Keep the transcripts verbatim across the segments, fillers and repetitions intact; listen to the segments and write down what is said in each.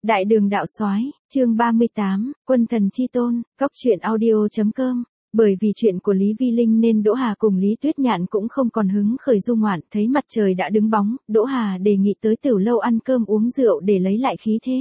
Đại đường đạo soái, chương ba mươi tám, quân thần chi tôn, góc truyện audio chấm com. Bởi vì chuyện của Lý Vi Linh nên Đỗ Hà cùng Lý Tuyết Nhạn cũng không còn hứng khởi du ngoạn, thấy mặt trời đã đứng bóng, Đỗ Hà đề nghị tới tiểu lâu ăn cơm uống rượu để lấy lại khí thế.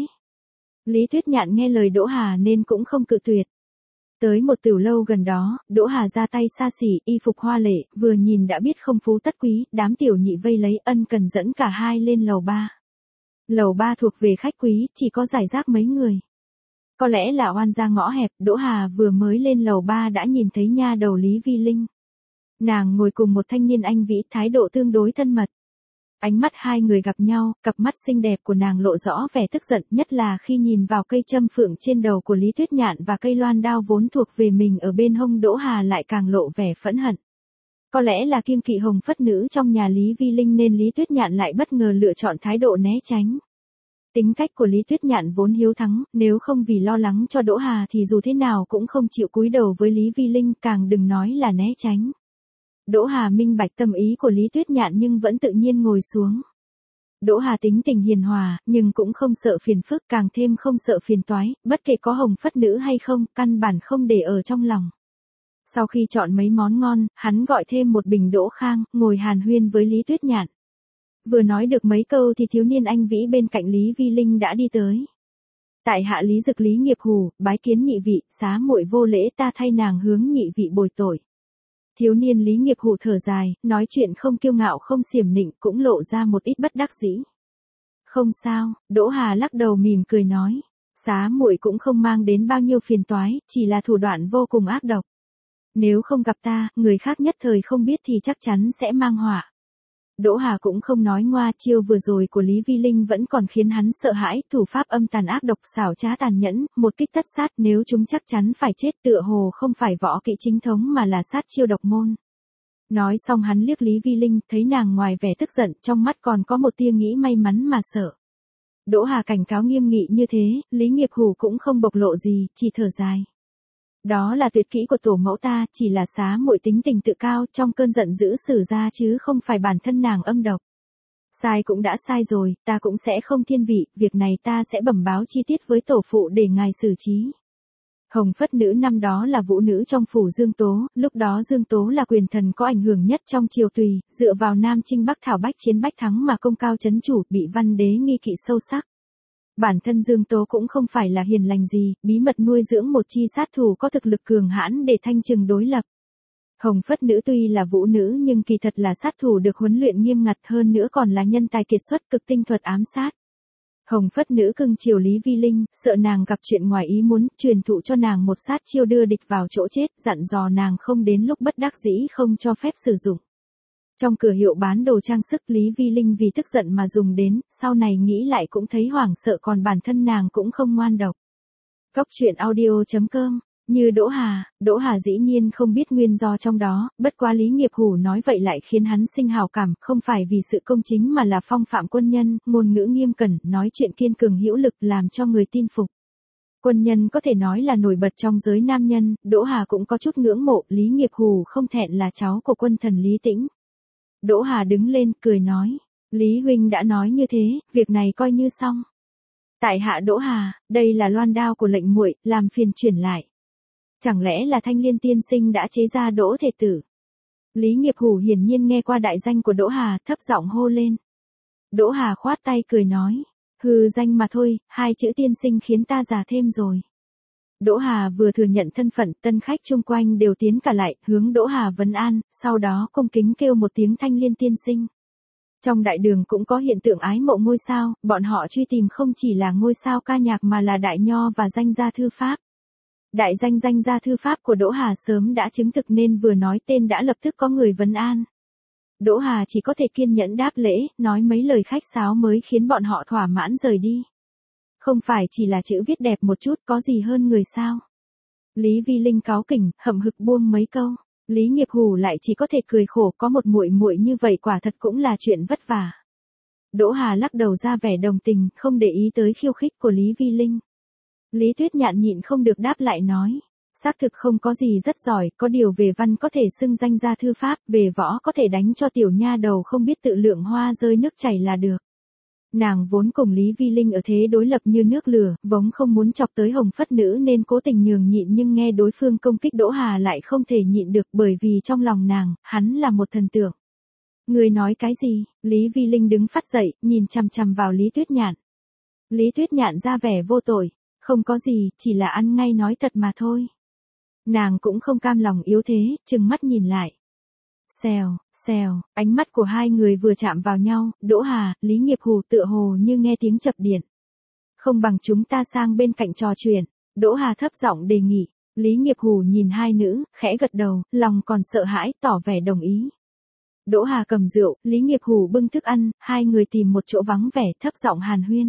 Lý Tuyết Nhạn nghe lời Đỗ Hà nên cũng không cự tuyệt. Tới một tiểu lâu gần đó, Đỗ Hà ra tay xa xỉ, y phục hoa lệ, vừa nhìn đã biết không phú tất quý, đám tiểu nhị vây lấy ân cần dẫn cả hai lên lầu ba. Lầu ba thuộc về khách quý, chỉ có rải rác mấy người. Có lẽ là oan ra ngõ hẹp, Đỗ Hà vừa mới lên lầu ba đã nhìn thấy nha đầu Lý Vi Linh. Nàng ngồi cùng một thanh niên anh vĩ, thái độ tương đối thân mật. Ánh mắt hai người gặp nhau, cặp mắt xinh đẹp của nàng lộ rõ vẻ tức giận, nhất là khi nhìn vào cây châm phượng trên đầu của Lý Tuyết Nhạn và cây loan đao vốn thuộc về mình ở bên hông, Đỗ Hà lại càng lộ vẻ phẫn hận. Có lẽ là kiêng kỵ hồng phất nữ trong nhà Lý Vi Linh nên Lý Tuyết Nhạn lại bất ngờ lựa chọn thái độ né tránh. Tính cách của Lý Tuyết Nhạn vốn hiếu thắng, nếu không vì lo lắng cho Đỗ Hà thì dù thế nào cũng không chịu cúi đầu với Lý Vi Linh, càng đừng nói là né tránh. Đỗ Hà minh bạch tâm ý của Lý Tuyết Nhạn nhưng vẫn tự nhiên ngồi xuống. Đỗ Hà tính tình hiền hòa, nhưng cũng không sợ phiền phức, càng thêm không sợ phiền toái, bất kể có hồng phất nữ hay không, căn bản không để ở trong lòng. Sau khi chọn mấy món ngon, hắn gọi thêm một bình Đỗ Khang, ngồi hàn huyên với Lý Tuyết Nhạn. Vừa nói được mấy câu thì thiếu niên anh vĩ bên cạnh Lý Vi Linh đã đi tới. Tại hạ Lý Dực Lý Nghiệp Hù, bái kiến nhị vị, xá muội vô lễ, ta thay nàng hướng nhị vị bồi tội. Thiếu niên Lý Nghiệp Hù thở dài, nói chuyện không kiêu ngạo không xiểm nịnh, cũng lộ ra một ít bất đắc dĩ. Không sao, Đỗ Hà lắc đầu mỉm cười nói, xá muội cũng không mang đến bao nhiêu phiền toái, chỉ là thủ đoạn vô cùng ác độc. Nếu không gặp ta, người khác nhất thời không biết thì chắc chắn sẽ mang họa. Đỗ Hà cũng không nói ngoa, chiêu vừa rồi của Lý Vi Linh vẫn còn khiến hắn sợ hãi, thủ pháp âm tàn ác độc, xảo trá tàn nhẫn, một kích tất sát, nếu chúng chắc chắn phải chết, tựa hồ không phải võ kỹ chính thống mà là sát chiêu độc môn. Nói xong hắn liếc Lý Vi Linh, thấy nàng ngoài vẻ tức giận, trong mắt còn có một tia nghĩ may mắn mà sợ. Đỗ Hà cảnh cáo nghiêm nghị như thế, Lý Nghiệp Hù cũng không bộc lộ gì, chỉ thở dài. Đó là tuyệt kỹ của tổ mẫu ta, chỉ là xá muội tính tình tự cao, trong cơn giận dữ xử ra chứ không phải bản thân nàng âm độc. Sai cũng đã sai rồi, ta cũng sẽ không thiên vị, việc này ta sẽ bẩm báo chi tiết với tổ phụ để ngài xử trí. Hồng phất nữ năm đó là vũ nữ trong phủ Dương Tố, lúc đó Dương Tố là quyền thần có ảnh hưởng nhất trong triều Tùy, dựa vào Nam Chinh Bắc Thảo Bách chiến Bách thắng mà công cao chấn chủ, bị văn đế nghi kỵ sâu sắc. Bản thân Dương Tố cũng không phải là hiền lành gì, bí mật nuôi dưỡng một chi sát thủ có thực lực cường hãn để thanh trừng đối lập. Hồng phất nữ tuy là vũ nữ nhưng kỳ thật là sát thủ được huấn luyện nghiêm ngặt, hơn nữa còn là nhân tài kiệt xuất cực tinh thuật ám sát. Hồng phất nữ cưng chiều Lý Vi Linh, sợ nàng gặp chuyện ngoài ý muốn, truyền thụ cho nàng một sát chiêu đưa địch vào chỗ chết, dặn dò nàng không đến lúc bất đắc dĩ không cho phép sử dụng. Trong cửa hiệu bán đồ trang sức, Lý Vi Linh vì tức giận mà dùng đến, sau này nghĩ lại cũng thấy hoảng sợ, còn bản thân nàng cũng không ngoan độc. Góc truyện audio chấm com. Như Đỗ Hà, Đỗ Hà dĩ nhiên không biết nguyên do trong đó, bất quá Lý Nghiệp Hù nói vậy lại khiến hắn sinh hào cảm, không phải vì sự công chính mà là phong phạm quân nhân, ngôn ngữ nghiêm cẩn, nói chuyện kiên cường hữu lực làm cho người tin phục. Quân nhân có thể nói là nổi bật trong giới nam nhân, Đỗ Hà cũng có chút ngưỡng mộ, Lý Nghiệp Hù không thẹn là cháu của quân thần Lý Tĩnh. Đỗ Hà đứng lên, cười nói, Lý huynh đã nói như thế, việc này coi như xong. Tại hạ Đỗ Hà, đây là loan đao của lệnh muội, làm phiền chuyển lại. Chẳng lẽ là Thanh Liên tiên sinh đã chế ra Đỗ thể tử? Lý Nghiệp Hù hiển nhiên nghe qua đại danh của Đỗ Hà, thấp giọng hô lên. Đỗ Hà khoát tay cười nói, hừ danh mà thôi, hai chữ tiên sinh khiến ta già thêm rồi. Đỗ Hà vừa thừa nhận thân phận, tân khách chung quanh đều tiến cả lại, hướng Đỗ Hà vấn an, sau đó cung kính kêu một tiếng Thanh Liên tiên sinh. Trong đại đường cũng có hiện tượng ái mộ ngôi sao, bọn họ truy tìm không chỉ là ngôi sao ca nhạc mà là đại nho và danh gia thư pháp. Đại danh danh gia thư pháp của Đỗ Hà sớm đã chứng thực nên vừa nói tên đã lập tức có người vấn an. Đỗ Hà chỉ có thể kiên nhẫn đáp lễ, nói mấy lời khách sáo mới khiến bọn họ thỏa mãn rời đi. Không phải chỉ là chữ viết đẹp một chút, có gì hơn người sao? Lý Vi Linh cáu kỉnh, hậm hực buông mấy câu. Lý Nghiệp Hù lại chỉ có thể cười khổ, có một muội muội như vậy quả thật cũng là chuyện vất vả. Đỗ Hà lắc đầu ra vẻ đồng tình, không để ý tới khiêu khích của Lý Vi Linh. Lý Tuyết Nhạn nhịn không được đáp lại nói, xác thực không có gì rất giỏi, có điều về văn có thể xưng danh gia thư pháp, về võ có thể đánh cho tiểu nha đầu không biết tự lượng hoa rơi nước chảy là được. Nàng vốn cùng Lý Vi Linh ở thế đối lập như nước lửa, vốn không muốn chọc tới Hồng Phất Nữ nên cố tình nhường nhịn, nhưng nghe đối phương công kích Đỗ Hà lại không thể nhịn được, bởi vì trong lòng nàng, hắn là một thần tượng. Người nói cái gì? Lý Vi Linh đứng phát dậy, nhìn chằm chằm vào Lý Tuyết Nhạn. Lý Tuyết Nhạn ra vẻ vô tội, không có gì, chỉ là ăn ngay nói thật mà thôi. Nàng cũng không cam lòng yếu thế, trừng mắt nhìn lại. Xèo, xèo, ánh mắt của hai người vừa chạm vào nhau, Đỗ Hà, Lý Nghiệp Hù tựa hồ như nghe tiếng chập điện. Không bằng chúng ta sang bên cạnh trò chuyện, Đỗ Hà thấp giọng đề nghị. Lý Nghiệp Hù nhìn hai nữ, khẽ gật đầu, lòng còn sợ hãi, tỏ vẻ đồng ý. Đỗ Hà cầm rượu, Lý Nghiệp Hù bưng thức ăn, hai người tìm một chỗ vắng vẻ, thấp giọng hàn huyên.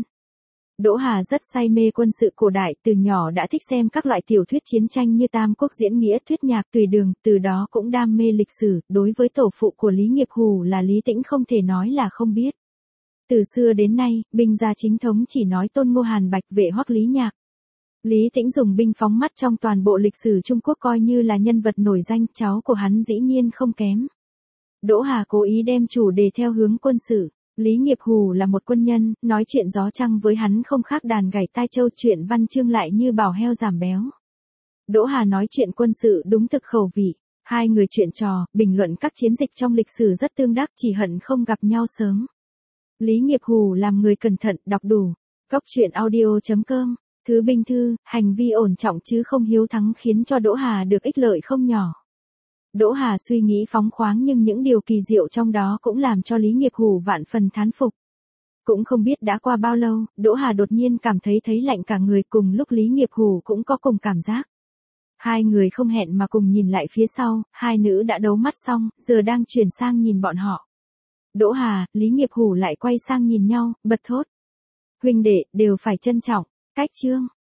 Đỗ Hà rất say mê quân sự cổ đại, từ nhỏ đã thích xem các loại tiểu thuyết chiến tranh như Tam Quốc diễn nghĩa, thuyết nhạc, tùy đường, từ đó cũng đam mê lịch sử, đối với tổ phụ của Lý Nghiệp Hù là Lý Tĩnh không thể nói là không biết. Từ xưa đến nay, binh gia chính thống chỉ nói Tôn Ngô Hàn Bạch, Vệ Hoắc Lý Nhạc. Lý Tĩnh dùng binh phóng mắt trong toàn bộ lịch sử Trung Quốc coi như là nhân vật nổi danh, cháu của hắn dĩ nhiên không kém. Đỗ Hà cố ý đem chủ đề theo hướng quân sự. Lý Nghiệp Hù là một quân nhân, nói chuyện gió trăng với hắn không khác đàn gảy tai châu, chuyện văn chương lại như bảo heo giảm béo. Đỗ Hà nói chuyện quân sự đúng thực khẩu vị, hai người chuyện trò, bình luận các chiến dịch trong lịch sử rất tương đắc, chỉ hận không gặp nhau sớm. Lý Nghiệp Hù làm người cẩn thận, đọc đủ. Cóc truyện audio chấm com, Thứ Binh Thư, hành vi ổn trọng chứ không hiếu thắng khiến cho Đỗ Hà được ích lợi không nhỏ. Đỗ Hà suy nghĩ phóng khoáng nhưng những điều kỳ diệu trong đó cũng làm cho Lý Nghiệp Hù vạn phần thán phục. Cũng không biết đã qua bao lâu, Đỗ Hà đột nhiên cảm thấy thấy lạnh cả người, cùng lúc Lý Nghiệp Hù cũng có cùng cảm giác. Hai người không hẹn mà cùng nhìn lại phía sau, hai nữ đã đấu mắt xong, giờ đang chuyển sang nhìn bọn họ. Đỗ Hà, Lý Nghiệp Hù lại quay sang nhìn nhau, bật thốt. Huynh đệ, đều phải trân trọng. Cách chương.